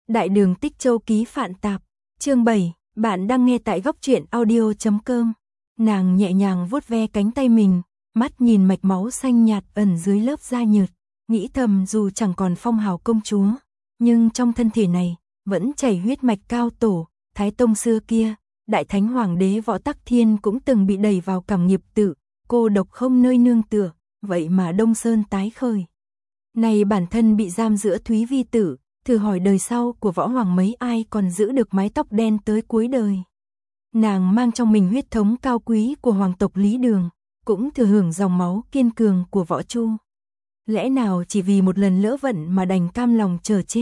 Đại đường Tích Châu ký Phạn Tạp, chương 7, bạn đang nghe tại góc truyện audio.com. Nàng nhẹ nhàng vuốt ve cánh tay mình, mắt nhìn mạch máu xanh nhạt ẩn dưới lớp da nhợt, nghĩ thầm dù chẳng còn phong hào công chúa, nhưng trong thân thể này vẫn chảy huyết mạch cao tổ, Thái Tông xưa kia, Đại Thánh Hoàng đế Võ Tắc Thiên cũng từng bị đẩy vào cảm nghiệp tự, cô độc không nơi nương tựa, vậy mà Đông Sơn tái khởi. Này bản thân bị giam giữa Thúy Vi Tử, thử hỏi đời sau của võ hoàng mấy ai còn giữ được mái tóc đen tới cuối đời. Nàng mang trong mình huyết thống cao quý của hoàng tộc Lý Đường, cũng thừa hưởng dòng máu kiên cường của Võ Chu. Lẽ nào chỉ vì một lần lỡ vận mà đành cam lòng chờ chết?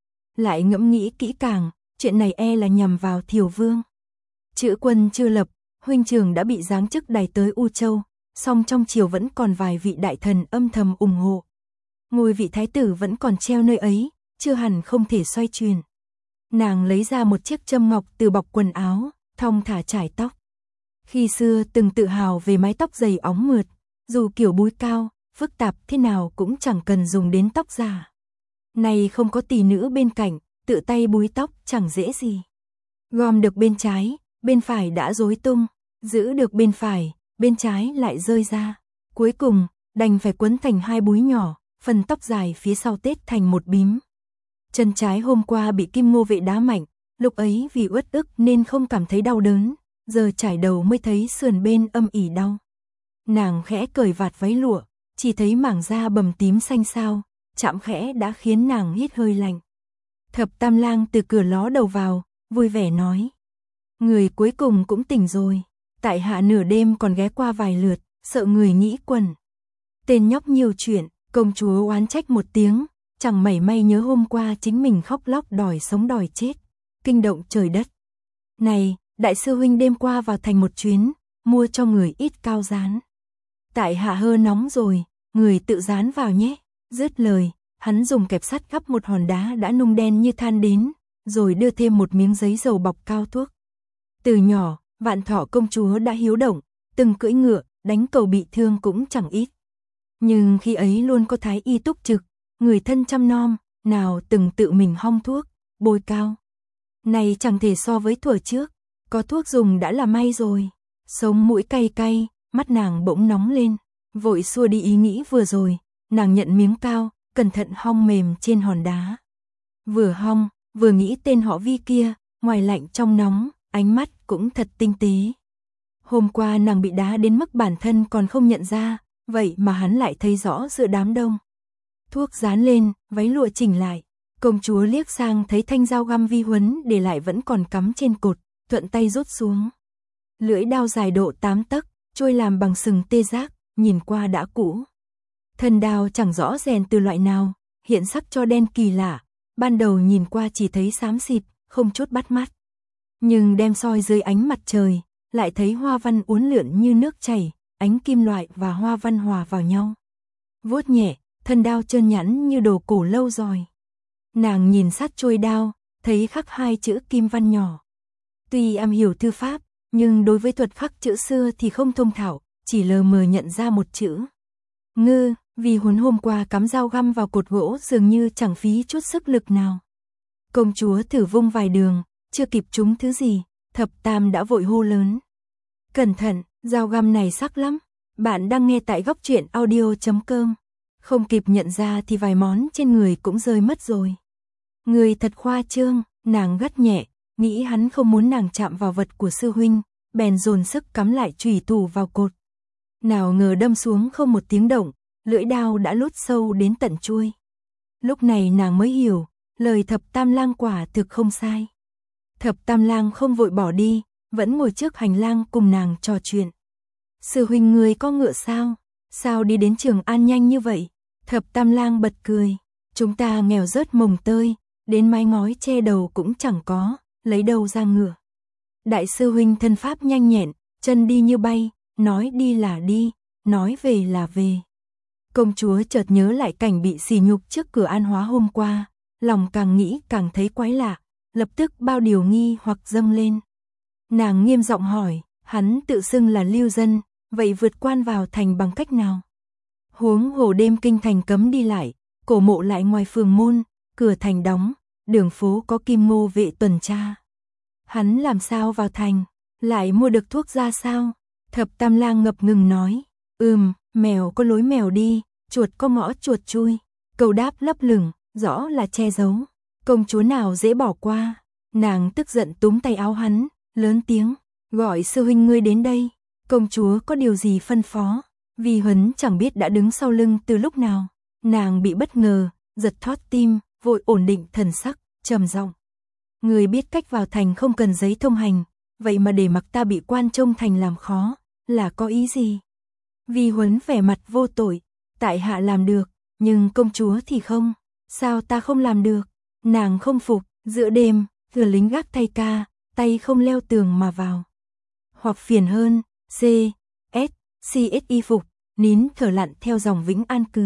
Lại ngẫm nghĩ kỹ càng, chuyện này e là nhằm vào Thiều Vương. Chữ quân chưa lập, huynh trưởng đã bị giáng chức đày tới U Châu, song trong triều vẫn còn vài vị đại thần âm thầm ủng hộ. Ngôi vị thái tử vẫn còn treo nơi ấy, chưa hẳn không thể xoay chuyển. Nàng lấy ra một chiếc châm ngọc từ bọc quần áo, thong thả trải tóc. Khi xưa từng tự hào về mái tóc dày óng mượt, dù kiểu búi cao, phức tạp thế nào cũng chẳng cần dùng đến tóc giả. Này không có tỷ nữ bên cạnh, tự tay búi tóc chẳng dễ gì. Gom được bên trái, bên phải đã rối tung, giữ được bên phải, bên trái lại rơi ra. Cuối cùng, đành phải quấn thành hai búi nhỏ, phần tóc dài phía sau tết thành một bím. Chân trái hôm qua bị Kim Ngô vệ đá mạnh, lúc ấy vì uất ức nên không cảm thấy đau đớn, giờ trải đầu mới thấy sườn bên âm ỉ đau. Nàng khẽ cởi vạt váy lụa, chỉ thấy mảng da bầm tím xanh xao, chạm khẽ đã khiến nàng hít hơi lạnh. Thập Tam Lang từ cửa ló đầu vào, vui vẻ nói: "Người cuối cùng cũng tỉnh rồi, tại hạ nửa đêm còn ghé qua vài lượt, sợ người nghĩ quẩn." Tên nhóc nhiều chuyện, công chúa oán trách một tiếng, chẳng mảy may nhớ hôm qua chính mình khóc lóc đòi sống đòi chết, kinh động trời đất. "Này, đại sư huynh đêm qua vào thành một chuyến, mua cho người ít cao rán. Tại hạ hơ nóng rồi, người tự rán vào nhé." Dứt lời, hắn dùng kẹp sắt gắp một hòn đá đã nung đen như than đến, rồi đưa thêm một miếng giấy dầu bọc cao thuốc. Từ nhỏ, Vạn Thọ công chúa đã hiếu động, từng cưỡi ngựa, đánh cầu bị thương cũng chẳng ít. Nhưng khi ấy luôn có thái y túc trực, người thân chăm nom, nào từng tự mình hong thuốc, bôi cao. Này chẳng thể so với thuở trước, có thuốc dùng đã là may rồi. Sống mũi cay cay, mắt nàng bỗng nóng lên, vội xua đi ý nghĩ vừa rồi, nàng nhận miếng cao, cẩn thận hong mềm trên hòn đá. Vừa hong, vừa nghĩ tên họ Vi kia, ngoài lạnh trong nóng, ánh mắt cũng thật tinh tế. Hôm qua nàng bị đá đến mức bản thân còn không nhận ra, vậy mà hắn lại thấy rõ giữa đám đông. Thuốc dán lên, váy lụa chỉnh lại, công chúa liếc sang thấy thanh dao găm Vi Huấn để lại vẫn còn cắm trên cột, thuận tay rút xuống. Lưỡi đao dài độ 8 tấc, trôi làm bằng sừng tê giác, nhìn qua đã cũ. Thân đao chẳng rõ rèn từ loại nào, hiện sắc cho đen kỳ lạ, ban đầu nhìn qua chỉ thấy xám xịt, không chút bắt mắt. Nhưng đem soi dưới ánh mặt trời, lại thấy hoa văn uốn lượn như nước chảy, ánh kim loại và hoa văn hòa vào nhau. Vuốt nhẹ, thân đao trơn nhẵn như đồ cổ lâu rồi. Nàng nhìn sát chuôi đao, thấy khắc hai chữ kim văn nhỏ. Tuy am hiểu thư pháp, nhưng đối với thuật khắc chữ xưa thì không thông thạo, chỉ lờ mờ nhận ra một chữ Ngư. Vi Huấn hôm qua cắm dao găm vào cột gỗ dường như chẳng phí chút sức lực nào. Công chúa thử vung vài đường, chưa kịp trúng thứ gì, Thập Tam đã vội hô lớn: "Cẩn thận, dao găm này sắc lắm." Bạn đang nghe tại góc truyện audio.com. Không kịp nhận ra thì vài món trên người cũng rơi mất rồi. Người thật khoa trương, nàng gắt nhẹ, nghĩ hắn không muốn nàng chạm vào vật của sư huynh, bèn dồn sức cắm lại chùy thủ vào cột. Nào ngờ đâm xuống không một tiếng động, lưỡi đao đã lút sâu đến tận chuôi. Lúc này nàng mới hiểu, lời Thập Tam Lang quả thực không sai. Thập Tam Lang không vội bỏ đi, vẫn ngồi trước hành lang cùng nàng trò chuyện. "Sư huynh người có ngựa sao? Sao đi đến Trường An nhanh như vậy?" Thập Tam Lang bật cười: "Chúng ta nghèo rớt mồng tơi, đến mái ngói che đầu cũng chẳng có, lấy đâu ra ngựa. Đại sư huynh thân pháp nhanh nhẹn, chân đi như bay, nói đi là đi, nói về là về." Công chúa chợt nhớ lại cảnh bị sỉ nhục trước cửa An Hóa hôm qua, lòng càng nghĩ càng thấy quái lạ, lập tức bao điều nghi hoặc dâng lên. Nàng nghiêm giọng hỏi: "Hắn tự xưng là lưu dân, vậy vượt quan vào thành bằng cách nào?" Huống hồ đêm kinh thành cấm đi lại, cổ mộ lại ngoài phường môn, cửa thành đóng, đường phố có Kim Ngô vệ tuần tra. Hắn làm sao vào thành, lại mua được thuốc ra sao? Thập Tam Lang ngập ngừng nói, mèo có lối mèo đi, chuột có ngõ chuột chui. Câu đáp lấp lửng, rõ là che giấu. Công chúa nào dễ bỏ qua. Nàng tức giận túm tay áo hắn, lớn tiếng, gọi sư huynh ngươi đến đây. Công chúa có điều gì phân phó? Vi Huấn chẳng biết đã đứng sau lưng từ lúc nào. Nàng bị bất ngờ, giật thót tim, vội ổn định thần sắc, trầm giọng. Người biết cách vào thành không cần giấy thông hành, vậy mà để mặc ta bị quan trông thành làm khó, là có ý gì? Vi Huấn vẻ mặt vô tội, tại hạ làm được, nhưng công chúa thì không. Sao ta không làm được? Nàng không phục, giữa đêm, thừa lính gác thay ca, tay không leo tường mà vào. Hoặc phiền hơn, CSI phục, nín thở lặn theo dòng Vĩnh An cư.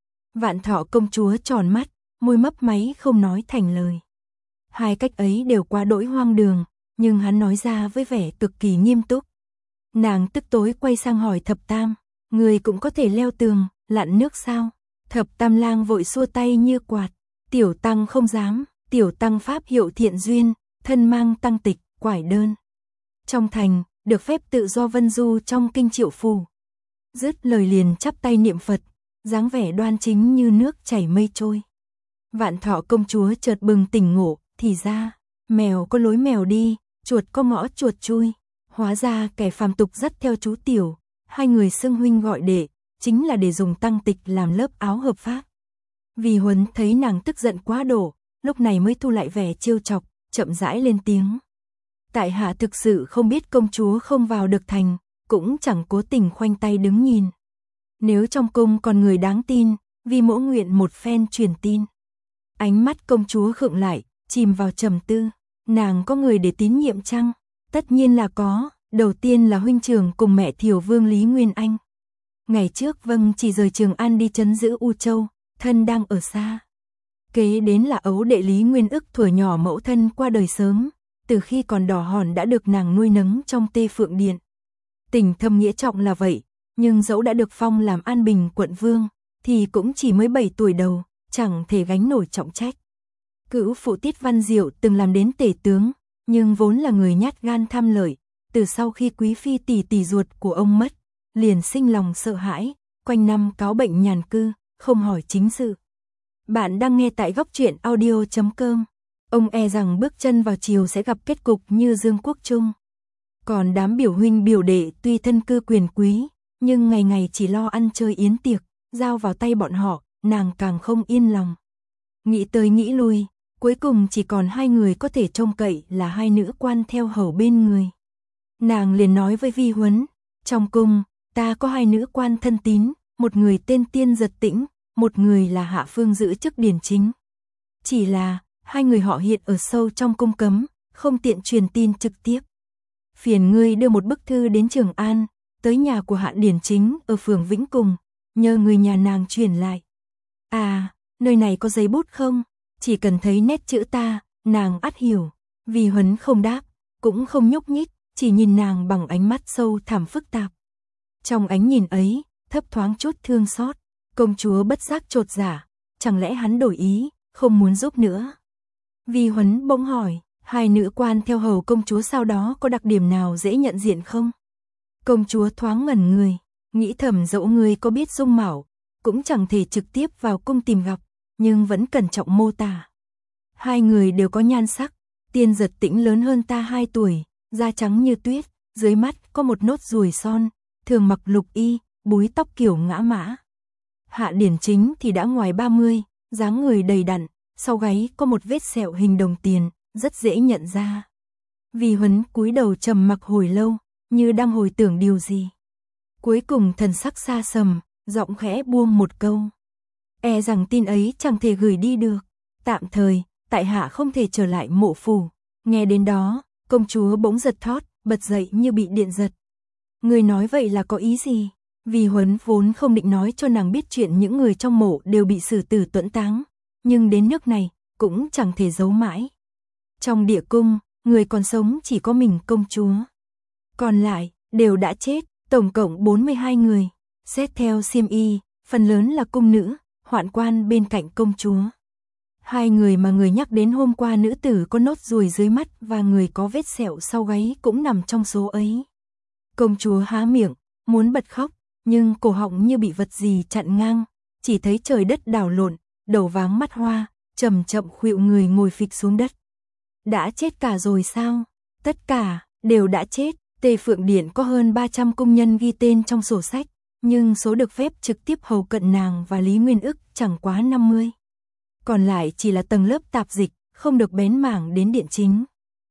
Vạn Thọ công chúa tròn mắt, môi mấp máy không nói thành lời. Hai cách ấy đều quá đỗi hoang đường, nhưng hắn nói ra với vẻ cực kỳ nghiêm túc. Nàng tức tối quay sang hỏi Thập Tam, người cũng có thể leo tường, lặn nước sao? Thập Tam Lang vội xua tay như quạt, tiểu tăng không dám, tiểu tăng pháp hiệu Thiện Duyên, thân mang tăng tịch, quải đơn. Trong thành, được phép tự do vân du trong kinh Triệu Phủ. Dứt lời liền chắp tay niệm Phật, dáng vẻ đoan chính như nước chảy mây trôi. Vạn Thọ công chúa chợt bừng tỉnh ngộ, thì ra, mèo có lối mèo đi, chuột có ngõ chuột chui. Hóa ra kẻ phàm tục dắt theo chú tiểu, hai người xưng huynh gọi đệ, chính là để dùng tăng tịch làm lớp áo hợp pháp. Vi Huấn thấy nàng tức giận quá độ, lúc này mới thu lại vẻ trêu chọc, chậm rãi lên tiếng. Tại hạ thực sự không biết công chúa không vào được thành, cũng chẳng cố tình khoanh tay đứng nhìn. Nếu trong cung còn người đáng tin, Vi mỗ nguyện một phen truyền tin. Ánh mắt công chúa khựng lại, chìm vào trầm tư. Nàng có người để tín nhiệm chăng? Tất nhiên là có, đầu tiên là huynh trưởng cùng mẹ Thiểu Vương Lý Nguyên Anh. Ngày trước vâng chỉ rời Trường An đi trấn giữ U Châu, thân đang ở xa. Kế đến là ấu đệ Lý Nguyên Ức thuở nhỏ mẫu thân qua đời sớm, từ khi còn đỏ hòn đã được nàng nuôi nấng trong Tê Phượng Điện. Tình thâm nghĩa trọng là vậy, nhưng dẫu đã được phong làm An Bình quận vương, thì cũng chỉ mới 7 tuổi đầu, chẳng thể gánh nổi trọng trách. Cữu phụ Tiết Văn Diệu từng làm đến tể tướng, nhưng vốn là người nhát gan tham lợi, từ sau khi quý phi tỷ ruột của ông mất, liền sinh lòng sợ hãi, quanh năm cáo bệnh nhàn cư, không hỏi chính sự. Bạn đang nghe tại góc truyện audio.com. Ông e rằng bước chân vào chiều sẽ gặp kết cục như Dương Quốc Trung. Còn đám biểu huynh biểu đệ tuy thân cư quyền quý, nhưng ngày ngày chỉ lo ăn chơi yến tiệc, giao vào tay bọn họ, nàng càng không yên lòng. Nghĩ tới nghĩ lui, cuối cùng chỉ còn hai người có thể trông cậy là hai nữ quan theo hầu bên người. Nàng liền nói với Vi Huấn, trong cung, ta có hai nữ quan thân tín, một người tên Tiên Giật Tĩnh, một người là Hạ Phương giữ chức điển chính. Chỉ là, hai người họ hiện ở sâu trong cung cấm, không tiện truyền tin trực tiếp. Phiền ngươi đưa một bức thư đến Trường An, tới nhà của Hạ điển chính ở phường Vĩnh Cùng, nhờ người nhà nàng truyền lại. À, nơi này có giấy bút không? Chỉ cần thấy nét chữ ta, nàng ắt hiểu. Vi Huấn không đáp, cũng không nhúc nhích, chỉ nhìn nàng bằng ánh mắt sâu thẳm phức tạp. Trong ánh nhìn ấy, thấp thoáng chút thương xót, công chúa bất giác chột dạ, chẳng lẽ hắn đổi ý, không muốn giúp nữa. Vi Huấn bỗng hỏi, hai nữ quan theo hầu công chúa sau đó có đặc điểm nào dễ nhận diện không? Công chúa thoáng ngẩn người, nghĩ thầm dẫu người có biết dung mạo, cũng chẳng thể trực tiếp vào cung tìm gặp, nhưng vẫn cẩn trọng mô tả. Hai người đều có nhan sắc, Tiên Giật Tĩnh lớn hơn ta 2 tuổi, da trắng như tuyết, dưới mắt có một nốt ruồi son, thường mặc lục y, búi tóc kiểu ngã mã. Hạ điển chính thì đã ngoài 30, dáng người đầy đặn, sau gáy có một vết sẹo hình đồng tiền, rất dễ nhận ra. Vi Huấn cúi đầu trầm mặc hồi lâu, như đang hồi tưởng điều gì. Cuối cùng thần sắc xa sầm, giọng khẽ buông một câu. E rằng tin ấy chẳng thể gửi đi được. Tạm thời, tại hạ không thể trở lại mộ phủ. Nghe đến đó, công chúa bỗng giật thót, bật dậy như bị điện giật. Người nói vậy là có ý gì? Vi Huấn vốn không định nói cho nàng biết chuyện những người trong mộ đều bị xử tử tuẫn táng, nhưng đến nước này, cũng chẳng thể giấu mãi. Trong địa cung, người còn sống chỉ có mình công chúa. Còn lại, đều đã chết, tổng cộng 42 người. Xét theo xiêm y, phần lớn là cung nữ, hoạn quan bên cạnh công chúa. Hai người mà người nhắc đến hôm qua, nữ tử có nốt ruồi dưới mắt và người có vết sẹo sau gáy cũng nằm trong số ấy. Công chúa há miệng, muốn bật khóc, nhưng cổ họng như bị vật gì chặn ngang, chỉ thấy trời đất đảo lộn, đầu váng mắt hoa, chậm chậm khuỵu người ngồi phịch xuống đất. Đã chết cả rồi sao? Tất cả đều đã chết. Tề Phượng Điện có hơn 300 công nhân ghi tên trong sổ sách, nhưng số được phép trực tiếp hầu cận nàng và Lý Nguyên Ức chẳng quá 50. Còn lại chỉ là tầng lớp tạp dịch, không được bén mảng đến điện chính.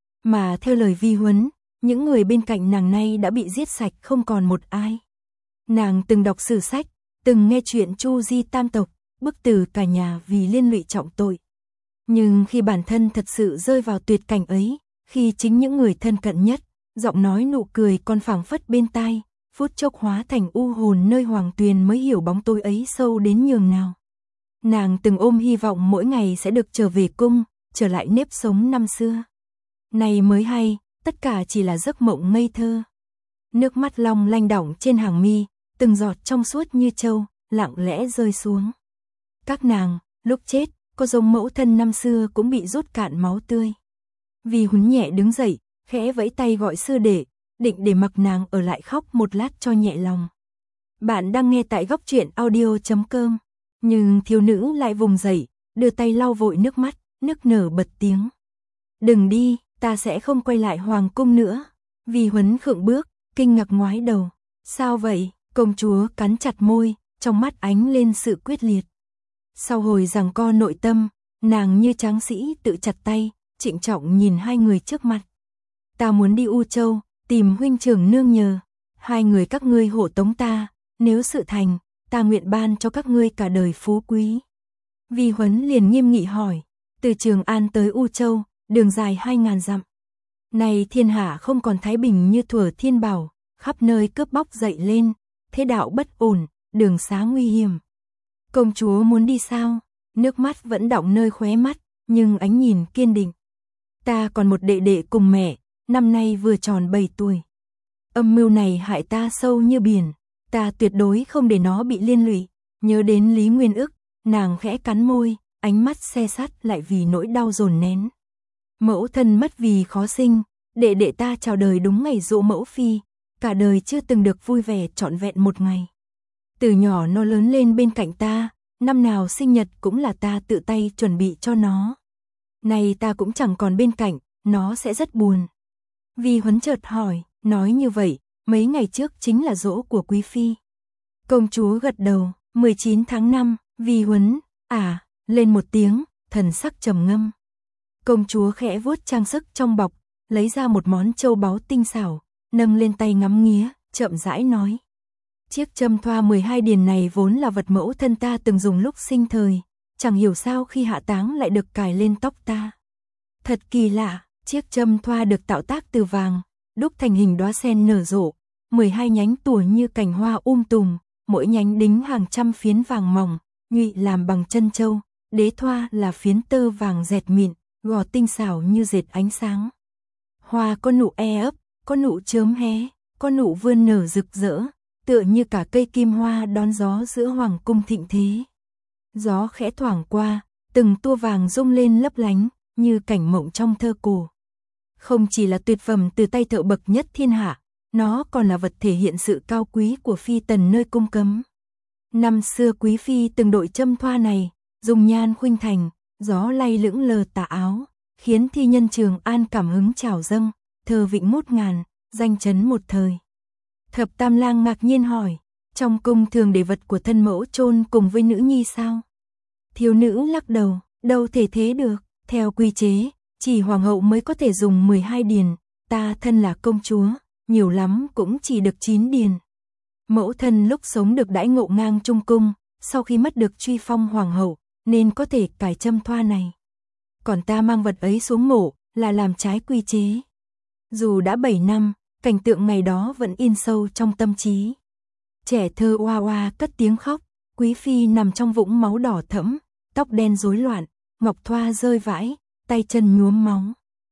Mà theo lời Vi Huấn, những người bên cạnh nàng nay đã bị giết sạch không còn một ai. Nàng từng đọc sử sách, từng nghe chuyện Chu Di tam tộc, bức tử cả nhà vì liên lụy trọng tội. Nhưng khi bản thân thật sự rơi vào tuyệt cảnh ấy, khi chính những người thân cận nhất, giọng nói nụ cười còn phảng phất bên tai, phút chốc hóa thành u hồn nơi Hoàng Tuyền mới hiểu bóng tối ấy sâu đến nhường nào. Nàng từng ôm hy vọng mỗi ngày sẽ được trở về cung, trở lại nếp sống năm xưa. Này mới hay, tất cả chỉ là giấc mộng ngây thơ. Nước mắt long lanh đọng trên hàng mi, từng giọt trong suốt như châu, lặng lẽ rơi xuống. Các nàng, lúc chết, có giống mẫu thân năm xưa cũng bị rút cạn máu tươi. Vi Huấn nhẹ đứng dậy, khẽ vẫy tay gọi sư đệ, định để mặc nàng ở lại khóc một lát cho nhẹ lòng. Bạn đang nghe tại góc truyện audio.com. Nhưng thiếu nữ lại vùng dậy, đưa tay lau vội nước mắt, nức nở bật tiếng. Đừng đi, ta sẽ không quay lại hoàng cung nữa. Vi Huấn khựng bước, kinh ngạc ngoái đầu. Sao vậy? Công chúa cắn chặt môi, trong mắt ánh lên sự quyết liệt. Sau hồi giằng co nội tâm, nàng như tráng sĩ tự chặt tay, trịnh trọng nhìn hai người trước mặt. Ta muốn đi U Châu, tìm huynh trưởng nương nhờ. Hai người các ngươi hộ tống ta, nếu sự thành, ta nguyện ban cho các ngươi cả đời phú quý. Vi Huấn liền nghiêm nghị hỏi, từ Trường An tới U Châu, đường dài 2000 dặm. Này thiên hạ không còn thái bình như thuở thiên bảo, khắp nơi cướp bóc dậy lên, thế đạo bất ổn, đường xá nguy hiểm. Công chúa muốn đi sao? Nước mắt vẫn đọng nơi khóe mắt, nhưng ánh nhìn kiên định. Ta còn một đệ đệ cùng mẹ, năm nay vừa tròn 7 tuổi. Âm mưu này hại ta sâu như biển, ta tuyệt đối không để nó bị liên lụy. Nhớ đến Lý Nguyên Ức, nàng khẽ cắn môi, ánh mắt se sắt lại vì nỗi đau dồn nén. Mẫu thân mất vì khó sinh, đệ đệ ta chào đời đúng ngày giỗ mẫu phi, cả đời chưa từng được vui vẻ trọn vẹn một ngày. Từ nhỏ nó lớn lên bên cạnh ta, năm nào sinh nhật cũng là ta tự tay chuẩn bị cho nó. Này ta cũng chẳng còn bên cạnh, nó sẽ rất buồn. Vi Huấn chợt hỏi, nói như vậy, mấy ngày trước chính là giỗ của quý phi. Công chúa gật đầu, 19 tháng 5, Vi Huấn, lên một tiếng, thần sắc trầm ngâm. Công chúa khẽ vuốt trang sức trong bọc, lấy ra một món châu báu tinh xảo, nâng lên tay ngắm nghía, chậm rãi nói. Chiếc châm thoa 12 điền này vốn là vật mẫu thân ta từng dùng lúc sinh thời, chẳng hiểu sao khi hạ táng lại được cài lên tóc ta. Thật kỳ lạ, chiếc châm thoa được tạo tác từ vàng, đúc thành hình đóa sen nở rộ, 12 nhánh tủa như cành hoa tùm, mỗi nhánh đính hàng trăm phiến vàng mỏng, nhụy làm bằng chân châu, đế thoa là phiến tơ vàng dẹt mịn, gò tinh xảo như dệt ánh sáng. Hoa có nụ ấp, có nụ chớm hé, có nụ vươn nở rực rỡ, tựa như cả cây kim hoa đón gió giữa hoàng cung thịnh thế. Gió khẽ thoảng qua, từng tua vàng rung lên lấp lánh, như cảnh mộng trong thơ cổ. Không chỉ là tuyệt phẩm từ tay thợ bậc nhất thiên hạ, nó còn là vật thể hiện sự cao quý của phi tần nơi cung cấm. Năm xưa quý phi từng đội châm thoa này, dùng nhan khuynh thành, gió lay lững lờ tà áo, khiến thi nhân Trường An cảm hứng trào dâng, thơ vịnh ngút ngàn, danh chấn một thời. Thập Tam Lang ngạc nhiên hỏi, trong cung thường để vật của thân mẫu chôn cùng với nữ nhi sao? Thiếu nữ lắc đầu, đâu thể thế được, theo quy chế, chỉ hoàng hậu mới có thể dùng 12 điền, ta thân là công chúa, nhiều lắm cũng chỉ được 9 điền. Mẫu thân lúc sống được đãi ngộ ngang trung cung, sau khi mất được truy phong hoàng hậu, nên có thể cài châm thoa này. Còn ta mang vật ấy xuống mộ, là làm trái quy chế. Dù đã 7 năm, cảnh tượng ngày đó vẫn in sâu trong tâm trí. Trẻ thơ oa oa cất tiếng khóc, quý phi nằm trong vũng máu đỏ thẫm, tóc đen rối loạn, ngọc thoa rơi vãi, tay chân nhuốm máu.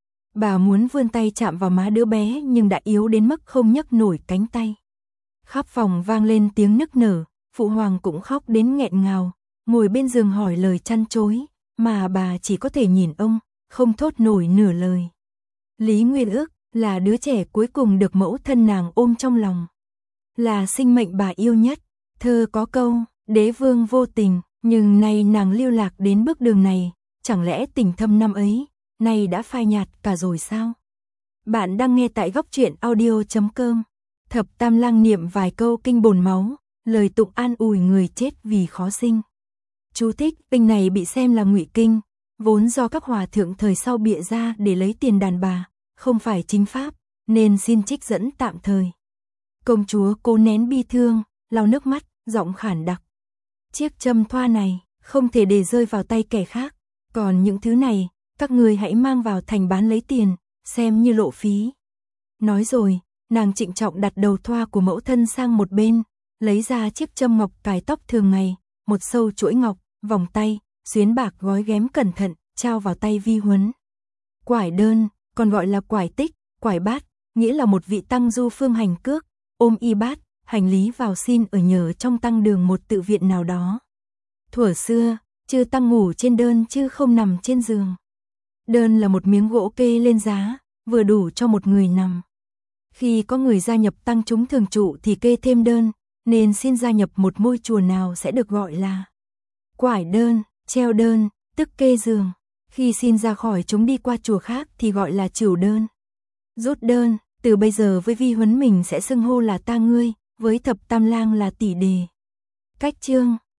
Bà muốn vươn tay chạm vào má đứa bé nhưng đã yếu đến mức không nhấc nổi cánh tay. Khắp phòng vang lên tiếng nức nở, phụ hoàng cũng khóc đến nghẹn ngào, ngồi bên giường hỏi lời chăn chối, mà bà chỉ có thể nhìn ông, không thốt nổi nửa lời. Lý Nguyên Ước là đứa trẻ cuối cùng được mẫu thân nàng ôm trong lòng. Là sinh mệnh bà yêu nhất. Thơ có câu, đế vương vô tình, nhưng nay nàng lưu lạc đến bước đường này, chẳng lẽ tình thâm năm ấy, nay đã phai nhạt cả rồi sao? Bạn đang nghe tại góc truyện audio.com. Thập Tam Lang niệm vài câu kinh bồn máu, lời tụng an ủi người chết vì khó sinh. Chú thích, kinh này bị xem là ngụy kinh, vốn do các hòa thượng thời sau bịa ra để lấy tiền đàn bà, không phải chính pháp, nên xin trích dẫn tạm thời. Công chúa cố nén bi thương, lau nước mắt, giọng khản đặc. Chiếc châm thoa này, không thể để rơi vào tay kẻ khác, còn những thứ này, các người hãy mang vào thành bán lấy tiền, xem như lộ phí. Nói rồi, nàng trịnh trọng đặt đầu thoa của mẫu thân sang một bên, lấy ra chiếc châm ngọc cài tóc thường ngày, một sâu chuỗi ngọc, vòng tay, xuyến bạc gói ghém cẩn thận, trao vào tay Vi Huấn. Quải đơn, còn gọi là quải tích, quải bát, nghĩa là một vị tăng du phương hành cước, ôm y bát, hành lý vào xin ở nhờ trong tăng đường một tự viện nào đó. Thuở xưa, chư tăng ngủ trên đơn chứ không nằm trên giường. Đơn là một miếng gỗ kê lên giá, vừa đủ cho một người nằm. Khi có người gia nhập tăng chúng thường trụ thì kê thêm đơn, nên xin gia nhập một ngôi chùa nào sẽ được gọi là quải đơn, treo đơn, tức kê giường. Khi xin ra khỏi chúng đi qua chùa khác thì gọi là trửu đơn. Rút đơn, từ bây giờ với Vi Huấn mình sẽ xưng hô là ta ngươi, với Thập Tam Lang là tỷ đề. Cách chương